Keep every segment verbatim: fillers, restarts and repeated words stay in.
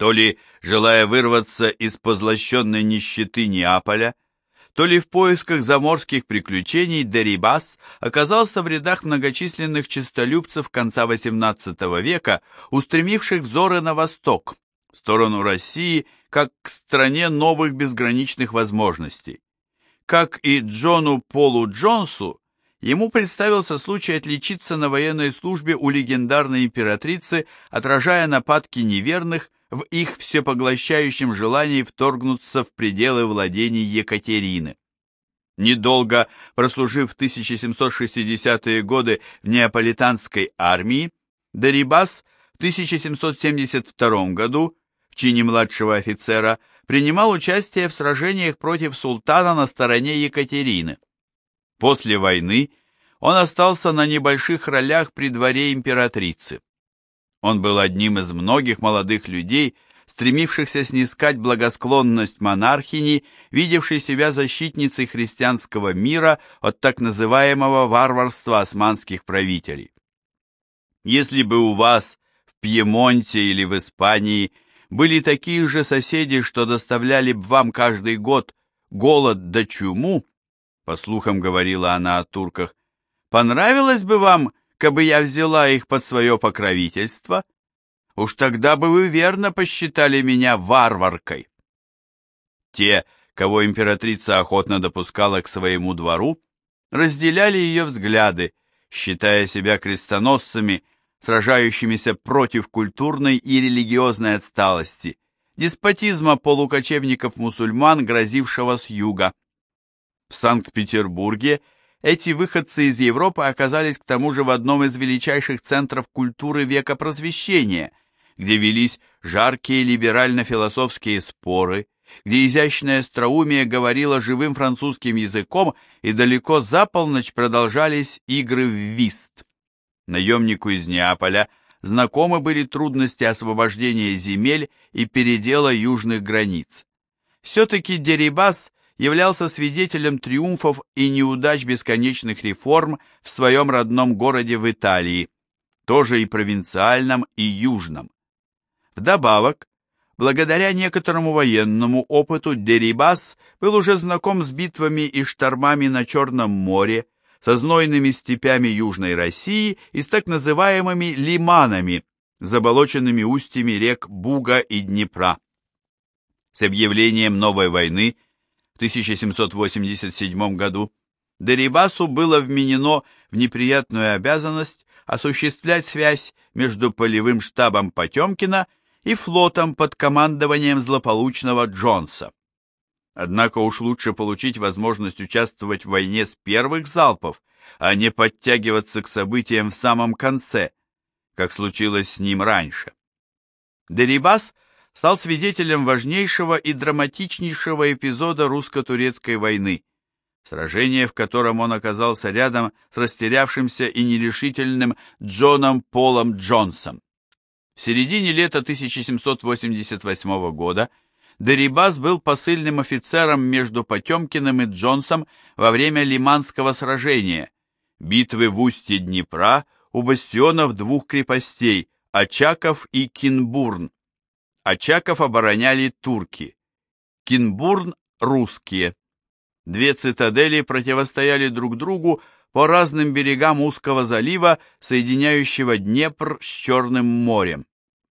То ли желая вырваться из позлощенной нищеты Неаполя, то ли в поисках заморских приключений Дерибас оказался в рядах многочисленных честолюбцев конца восемнадцатого века, устремивших взоры на восток, в сторону России, как к стране новых безграничных возможностей. Как и Джону Полу Джонсу, ему представился случай отличиться на военной службе у легендарной императрицы, отражая нападки неверных в их всепоглощающем желании вторгнуться в пределы владений Екатерины. Недолго прослужив в тысяча семьсот шестидесятые годы в неаполитанской армии, Дерибас в тысяча семьсот семьдесят втором году в чине младшего офицера принимал участие в сражениях против султана на стороне Екатерины. После войны он остался на небольших ролях при дворе императрицы. Он был одним из многих молодых людей, стремившихся снискать благосклонность монархини, видевшей себя защитницей христианского мира от так называемого варварства османских правителей. Если бы у вас в Пьемонте или в Испании были такие же соседи, что доставляли бы вам каждый год голод да чуму, по слухам говорила она о турках, понравилось бы вам, кабы я взяла их под свое покровительство? Уж тогда бы вы верно посчитали меня варваркой. Те, кого императрица охотно допускала к своему двору, разделяли ее взгляды, считая себя крестоносцами, сражающимися против культурной и религиозной отсталости, деспотизма полукочевников-мусульман, грозившего с юга. В Санкт-Петербурге эти выходцы из Европы оказались к тому же в одном из величайших центров культуры века Просвещения, где велись жаркие либерально-философские споры, где изящное остроумие говорило живым французским языком, и далеко за полночь продолжались игры в вист. Наемнику из Неаполя знакомы были трудности освобождения земель и передела южных границ. Все-таки Дерибас являлся свидетелем триумфов и неудач бесконечных реформ в своем родном городе в Италии, тоже и провинциальном, и южном. Вдобавок, благодаря некоторому военному опыту, Дерибас был уже знаком с битвами и штормами на Черном море, со знойными степями Южной России и с так называемыми лиманами, заболоченными устьями рек Буга и Днепра. С объявлением новой войны в тысяча семьсот восемьдесят седьмом году Дерибасу было вменено в неприятную обязанность осуществлять связь между полевым штабом Потемкина и флотом под командованием злополучного Джонса. Однако уж лучше получить возможность участвовать в войне с первых залпов, а не подтягиваться к событиям в самом конце, как случилось с ним раньше. Дерибас стал свидетелем важнейшего и драматичнейшего эпизода русско-турецкой войны, сражение, в котором он оказался рядом с растерявшимся и нерешительным Джоном Полом Джонсом. В середине лета тысяча семьсот восемьдесят восьмого года Дерибас был посыльным офицером между Потемкиным и Джонсом во время Лиманского сражения, битвы в устье Днепра у бастионов двух крепостей – Очаков и Кинбурн. Очаков обороняли турки, Кинбурн – русские. Две цитадели противостояли друг другу по разным берегам узкого залива, соединяющего Днепр с Черным морем.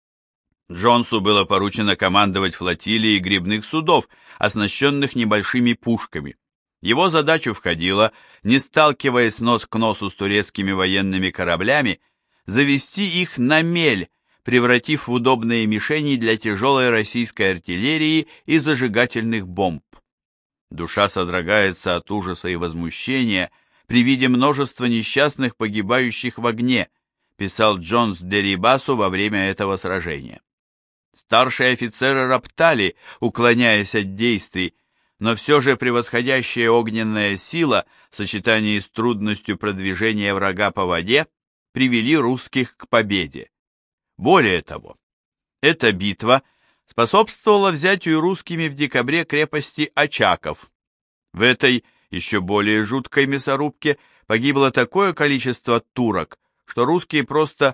Джонсу было поручено командовать флотилией гребных судов, оснащенных небольшими пушками. Его задачу входило, не сталкиваясь нос к носу с турецкими военными кораблями, завести их на мель, превратив в удобные мишени для тяжелой российской артиллерии и зажигательных бомб. Душа содрогается от ужаса и возмущения при виде множества несчастных, погибающих в огне, писал Джонс Дерибасу во время этого сражения. Старшие офицеры роптали, уклоняясь от действий, но все же превосходящая огненная сила в сочетании с трудностью продвижения врага по воде привели русских к победе. Более того, эта битва способствовала взятию русскими в декабре крепости Очаков. В этой еще более жуткой мясорубке погибло такое количество турок, что русские просто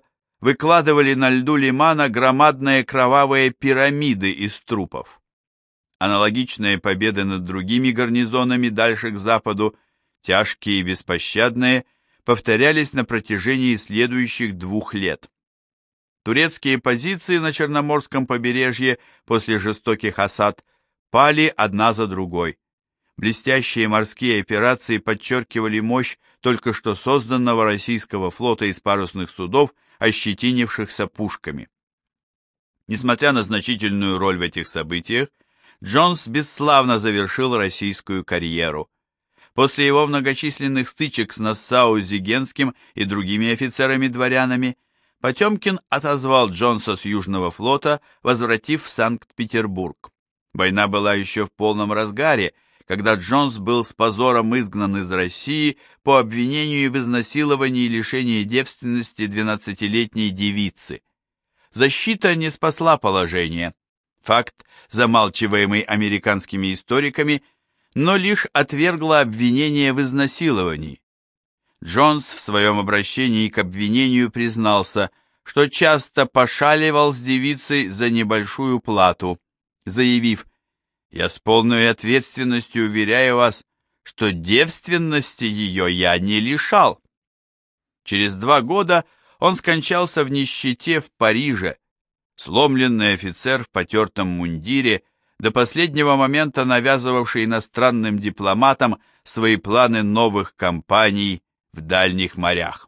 выкладывали на льду лимана громадные кровавые пирамиды из трупов. Аналогичные победы над другими гарнизонами дальше к западу, тяжкие и беспощадные, повторялись на протяжении следующих двух лет. Турецкие позиции на Черноморском побережье после жестоких осад пали одна за другой. Блестящие морские операции подчеркивали мощь только что созданного российского флота из парусных судов, ощетинившихся пушками. Несмотря на значительную роль в этих событиях, Джонс бесславно завершил российскую карьеру. После его многочисленных стычек с Нассау-Зигенским и другими офицерами-дворянами, Потемкин отозвал Джонса с Южного флота, возвратив в Санкт-Петербург. Война была еще в полном разгаре, когда Джонс был с позором изгнан из России по обвинению в изнасиловании и лишении девственности двенадцатилетней девицы. Защита не спасла положение. Факт, замалчиваемый американскими историками, но лишь отвергла обвинение в изнасиловании. Джонс в своем обращении к обвинению признался, что часто пошаливал с девицей за небольшую плату, заявив: «Я с полной ответственностью уверяю вас, что девственности ее я не лишал». Через два года он скончался в нищете в Париже, сломленный офицер в потертом мундире, до последнего момента навязывавший иностранным дипломатам свои планы новых кампаний в дальних морях.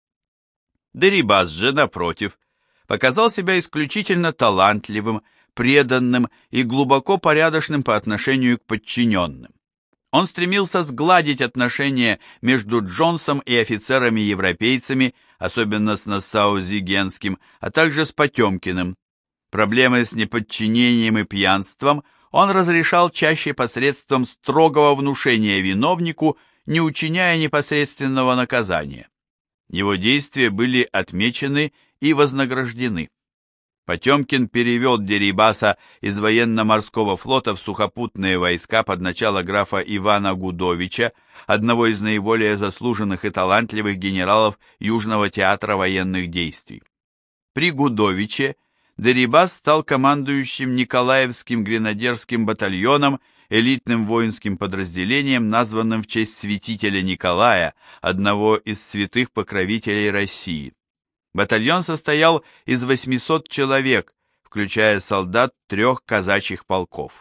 Дерибас же, напротив, показал себя исключительно талантливым, преданным и глубоко порядочным по отношению к подчиненным. Он стремился сгладить отношения между Джонсом и офицерами-европейцами, особенно с Нассау-Зигенским, а также с Потемкиным. Проблемы с неподчинением и пьянством он разрешал чаще посредством строгого внушения виновнику, не учиняя непосредственного наказания. Его действия были отмечены и вознаграждены. Потемкин перевел Дерибаса из военно-морского флота в сухопутные войска под начало графа Ивана Гудовича, одного из наиболее заслуженных и талантливых генералов Южного театра военных действий. При Гудовиче Дерибас стал командующим Николаевским гренадерским батальоном, элитным воинским подразделением, названным в честь святителя Николая, одного из святых покровителей России. Батальон состоял из восьмисот человек, включая солдат трех казачьих полков.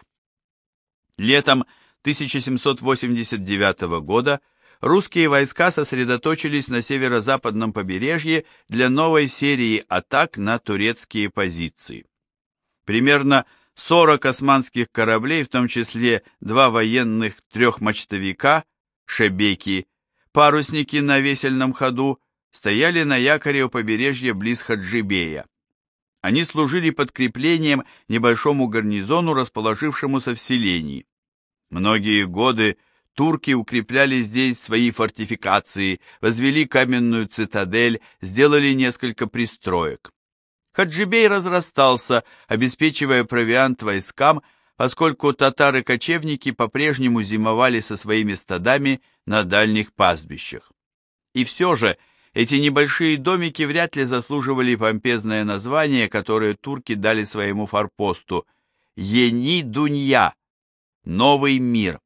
Летом тысяча семьсот восемьдесят девятого года русские войска сосредоточились на северо-западном побережье для новой серии атак на турецкие позиции. Примерно сорок османских кораблей, в том числе два военных трехмачтовика, шебеки, парусники на весельном ходу, стояли на якоре у побережья близ Хаджибея. Они служили подкреплением небольшому гарнизону, расположившемуся в селении. Многие годы турки укрепляли здесь свои фортификации, возвели каменную цитадель, сделали несколько пристроек. Хаджибей разрастался, обеспечивая провиант войскам, поскольку татары-кочевники по-прежнему зимовали со своими стадами на дальних пастбищах. И все же эти небольшие домики вряд ли заслуживали помпезное название, которое турки дали своему форпосту – Йени-Дунья – Новый мир.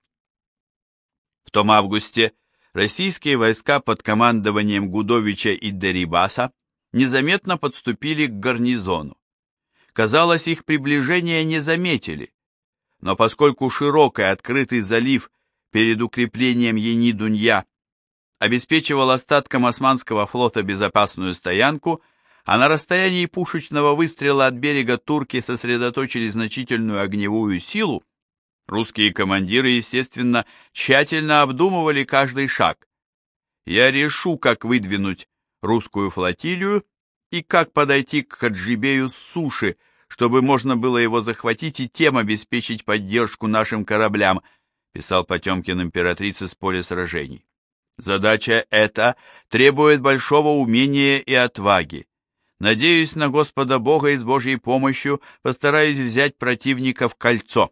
В том августе российские войска под командованием Гудовича и Дерибаса незаметно подступили к гарнизону. Казалось, их приближение не заметили, но поскольку широкий открытый залив перед укреплением Йени-Дунья обеспечивал остаткам османского флота безопасную стоянку, а на расстоянии пушечного выстрела от берега турки сосредоточили значительную огневую силу, русские командиры, естественно, тщательно обдумывали каждый шаг. «Я решу, как выдвинуть русскую флотилию и как подойти к Хаджибею с суши, чтобы можно было его захватить и тем обеспечить поддержку нашим кораблям», писал Потемкин императрице с поля сражений. «Задача эта требует большого умения и отваги. Надеюсь на Господа Бога и с Божьей помощью постараюсь взять противника в кольцо».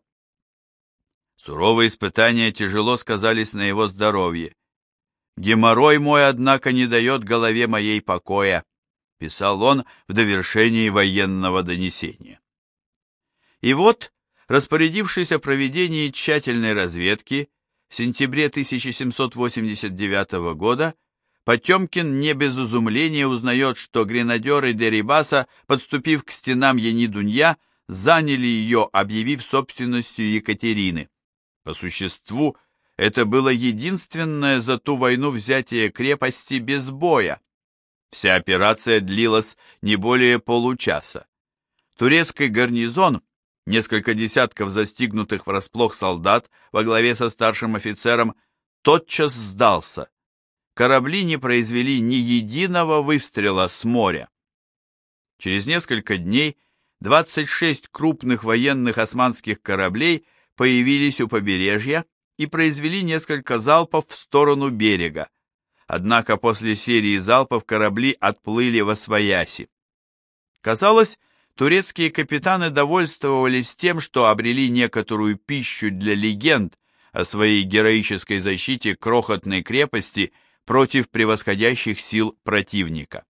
Суровые испытания тяжело сказались на его здоровье. «Геморрой мой, однако, не дает голове моей покоя. писал он в довершении военного донесения. И вот, распорядившись о проведении тщательной разведки, в сентябре тысяча семьсот восемьдесят девятого года Потемкин не без изумления узнает, что гренадеры Дерибаса, подступив к стенам Яни-Дунья, заняли ее, объявив собственностью Екатерины. По существу, это было единственное за ту войну взятие крепости без боя. Вся операция длилась не более получаса. Турецкий гарнизон, несколько десятков застигнутых врасплох солдат во главе со старшим офицером, тотчас сдался. Корабли не произвели ни единого выстрела с моря. Через несколько дней двадцать шесть крупных военных османских кораблей появились у побережья и произвели несколько залпов в сторону берега. Однако после серии залпов корабли отплыли восвояси. Казалось, турецкие капитаны довольствовались тем, что обрели некоторую пищу для легенд о своей героической защите крохотной крепости против превосходящих сил противника.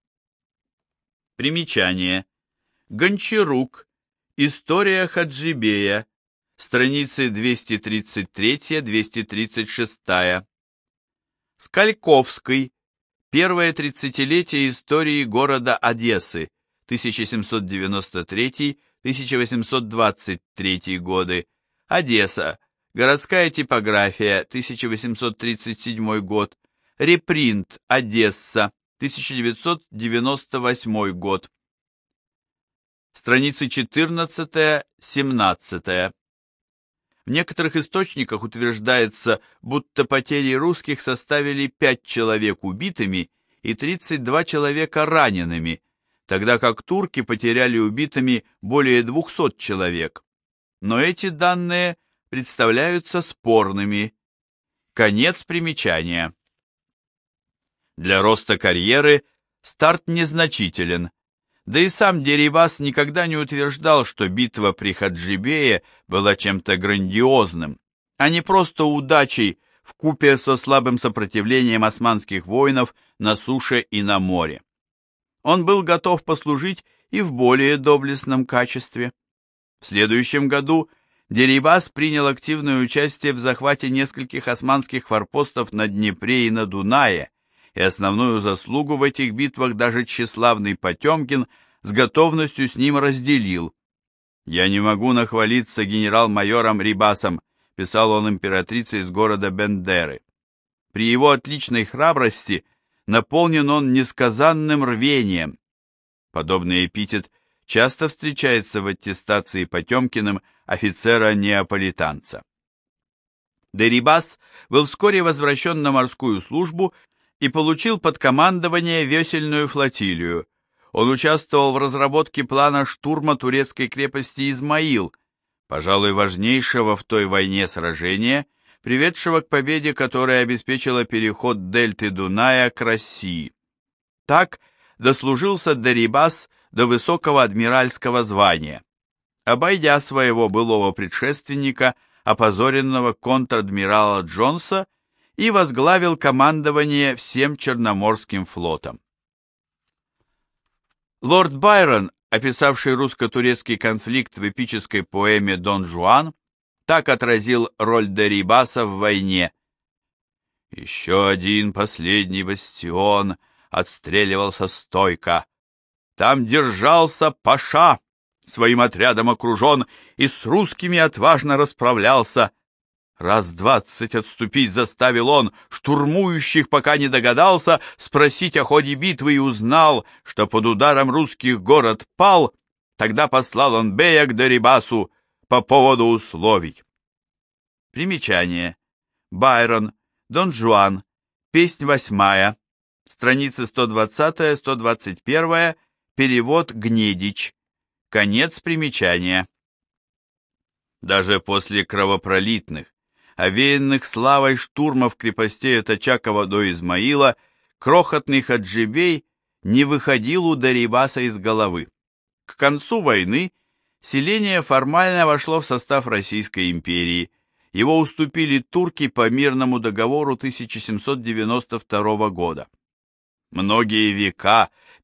Примечание. Гончарук. История Хаджибея. Страницы двести тридцать три — двести тридцать шесть. Скальковский. Первое тридцатилетие истории города Одессы. тысяча семьсот девяносто третий — тысяча восемьсот двадцать третий годы. Одесса. Городская типография. тысяча восемьсот тридцать седьмой год. Репринт. Одесса. тысяча девятьсот девяносто восьмой год. Страницы четырнадцать — семнадцать. В некоторых источниках утверждается, будто потери русских составили пять человек убитыми и тридцать два человека ранеными, тогда как турки потеряли убитыми более двухсот человек. Но эти данные представляются спорными. Конец примечания. Для роста карьеры старт незначителен, да и сам Дерибас никогда не утверждал, что битва при Хаджибее была чем-то грандиозным, а не просто удачей вкупе со слабым сопротивлением османских воинов на суше и на море. Он был готов послужить и в более доблестном качестве. В следующем году Дерибас принял активное участие в захвате нескольких османских форпостов на Днепре и на Дунае, и основную заслугу в этих битвах даже тщеславный Потемкин с готовностью с ним разделил. «Я не могу нахвалиться генерал-майором Рибасом», писал он императрице из города Бендеры. При его отличной храбрости наполнен он несказанным рвением. Подобный эпитет часто встречается в аттестации Потемкиным офицера-неаполитанца. Дерибас был вскоре возвращен на морскую службу и получил под командование весельную флотилию. Он участвовал в разработке плана штурма турецкой крепости Измаил, пожалуй, важнейшего в той войне сражения, приведшего к победе, которая обеспечила переход дельты Дуная к России. Так дослужился Дерибас до высокого адмиральского звания, обойдя своего былого предшественника, опозоренного контр-адмирала Джонса, и возглавил командование всем Черноморским флотом. Лорд Байрон, описавший русско-турецкий конфликт в эпической поэме «Дон Жуан», так отразил роль Дерибаса в войне. «Еще один последний бастион отстреливался стойко. Там держался паша, своим отрядом окружен, и с русскими отважно расправлялся. Раз двадцать отступить заставил он, штурмующих пока не догадался спросить о ходе битвы и узнал, что под ударом русских город пал. Тогда послал он Бея к Дерибасу по поводу условий». Примечание. Байрон, Дон Жуан, песнь восьмая, страницы сто двадцать — сто двадцать один, перевод Гнедич. Конец примечания. Даже после кровопролитных, овеянных славой штурмов крепостей от Очакова до Измаила, крохотный Хаджибей не выходил у Дерибаса из головы. К концу войны селение формально вошло в состав Российской империи. Его уступили турки по мирному договору тысяча семьсот девяносто второго года. Многие века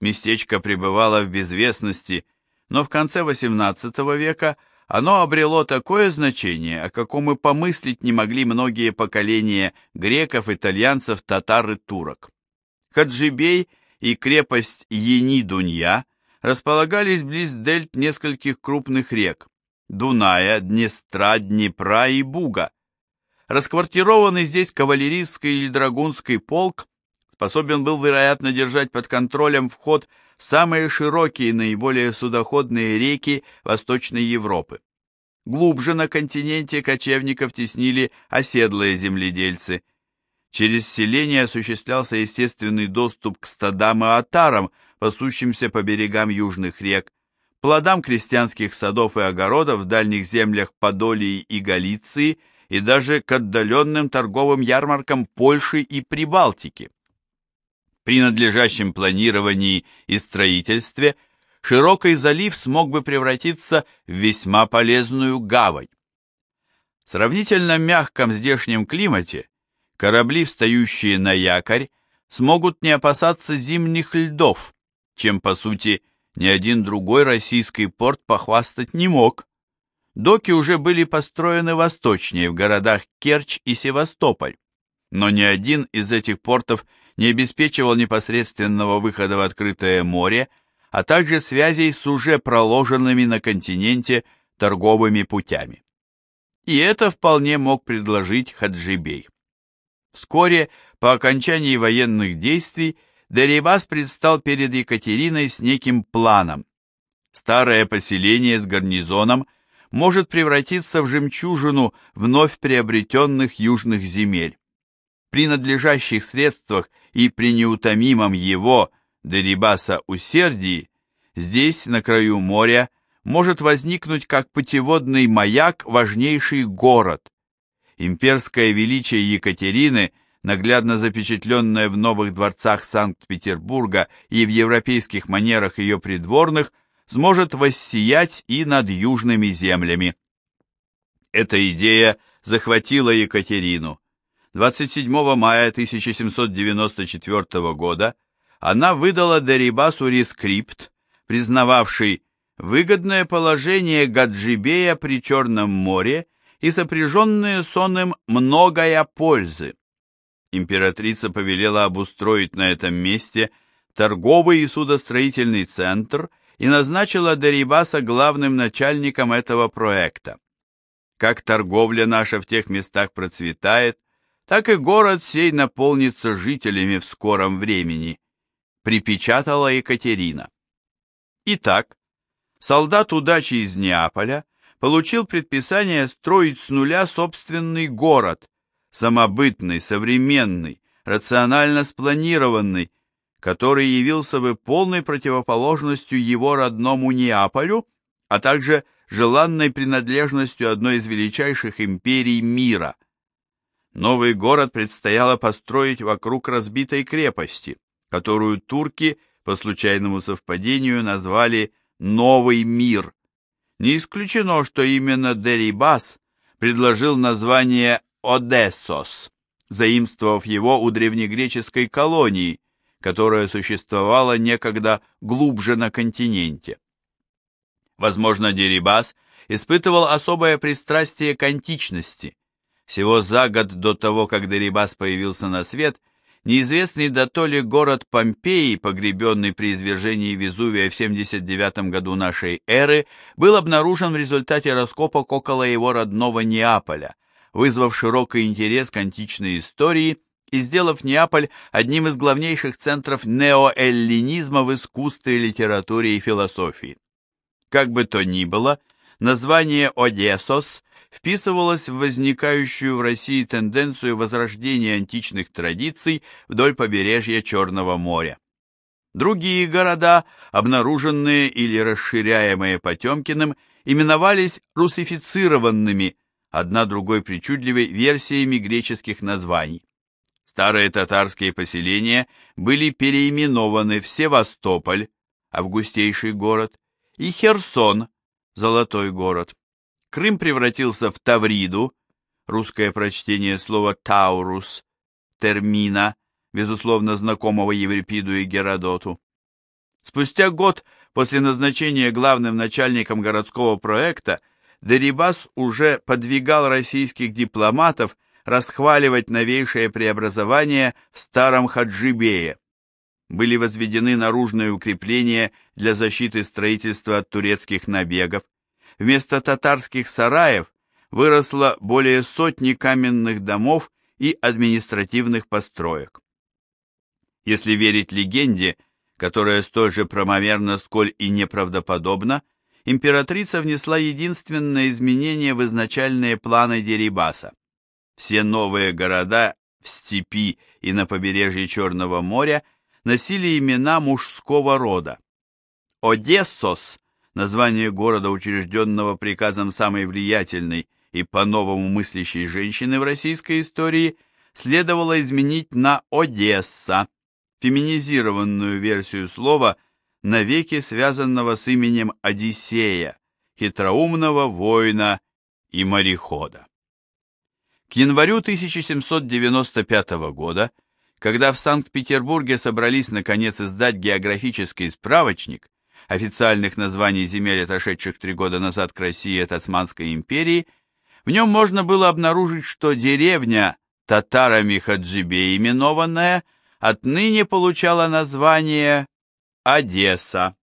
местечко пребывало в безвестности, но в конце восемнадцатого века оно обрело такое значение, о каком и помыслить не могли многие поколения греков, итальянцев, татар и турок. Хаджибей и крепость Ени-Дунья располагались близ дельт нескольких крупных рек – Дуная, Днестра, Днепра и Буга. Расквартированный здесь кавалерийский или драгунский полк способен был, вероятно, держать под контролем вход в самые широкие и наиболее судоходные реки Восточной Европы. Глубже на континенте кочевников теснили оседлые земледельцы. Через селение осуществлялся естественный доступ к стадам и отарам, пасущимся по берегам южных рек, плодам крестьянских садов и огородов в дальних землях Подолии и Галиции и даже к отдаленным торговым ярмаркам Польши и Прибалтики. При надлежащем планировании и строительстве широкий залив смог бы превратиться в весьма полезную гавань. В сравнительно мягком здешнем климате корабли, встающие на якорь, смогут не опасаться зимних льдов, чем, по сути, ни один другой российский порт похвастать не мог. Доки уже были построены восточнее, в городах Керчь и Севастополь, но ни один из этих портов не обеспечивал непосредственного выхода в открытое море, а также связей с уже проложенными на континенте торговыми путями. И это вполне мог предложить Хаджибей. Вскоре, по окончании военных действий, Дерибас предстал перед Екатериной с неким планом. Старое поселение с гарнизоном может превратиться в жемчужину вновь приобретенных южных земель. При надлежащих средствах и при неутомимом его, Дерибаса, усердии, здесь, на краю моря, может возникнуть как путеводный маяк важнейший город. Имперское величие Екатерины, наглядно запечатленное в новых дворцах Санкт-Петербурга и в европейских манерах ее придворных, сможет воссиять и над южными землями. Эта идея захватила Екатерину. двадцать седьмого мая тысяча семьсот девяносто четвёртого года она выдала Дерибасу рескрипт, признававший выгодное положение Гаджибея при Черном море и сопряженные с оным многое пользы. Императрица повелела обустроить на этом месте торговый и судостроительный центр и назначила Дерибаса главным начальником этого проекта. Как торговля наша в тех местах процветает, так и город сей наполнится жителями в скором времени, припечатала Екатерина. Итак, солдат удачи из Неаполя получил предписание строить с нуля собственный город, самобытный, современный, рационально спланированный, который явился бы полной противоположностью его родному Неаполю, а также желанной принадлежностью одной из величайших империй мира. Новый город предстояло построить вокруг разбитой крепости, которую турки, по случайному совпадению, назвали «Новый мир». Не исключено, что именно Дерибас предложил название Одессос, заимствовав его у древнегреческой колонии, которая существовала некогда глубже на континенте. Возможно, Дерибас испытывал особое пристрастие к античности. Всего за год до того, как Дерибас появился на свет, неизвестный дотоле город Помпеи, погребенный при извержении Везувия в семьдесят девятом году нашей эры, был обнаружен в результате раскопок около его родного Неаполя, вызвав широкий интерес к античной истории и сделав Неаполь одним из главнейших центров неоэллинизма в искусстве, литературе и философии. Как бы то ни было, название Одессос вписывалось в возникающую в России тенденцию возрождения античных традиций вдоль побережья Черного моря. Другие города, обнаруженные или расширяемые Потемкиным, именовались русифицированными, одна другой причудливой, версиями греческих названий. Старые татарские поселения были переименованы в Севастополь, августейший город, и Херсон, золотой город. Крым превратился в Тавриду, русское прочтение слова Таурус, термина, безусловно знакомого Еврипиду и Геродоту. Спустя год после назначения главным начальником городского проекта Дерибас уже подвигал российских дипломатов расхваливать новейшее преобразование в старом Хаджибее. Были возведены наружные укрепления для защиты строительства от турецких набегов. Вместо татарских сараев выросло более сотни каменных домов и административных построек. Если верить легенде, которая столь же правомерна, сколь и неправдоподобна, императрица внесла единственное изменение в изначальные планы Дерибаса. Все новые города в степи и на побережье Черного моря носили имена мужского рода. Одессос, название города, учрежденного приказом самой влиятельной и по-новому мыслящей женщины в российской истории, следовало изменить на Одесса, феминизированную версию слова, навеки связанного с именем Одиссея, хитроумного воина и морехода. К январю тысяча семьсот девяносто пятого года, когда в Санкт-Петербурге собрались наконец издать географический справочник официальных названий земель, отошедших три года назад к России от Османской империи, в нем можно было обнаружить, что деревня, татарами Хаджибе именованная, отныне получала название Одесса.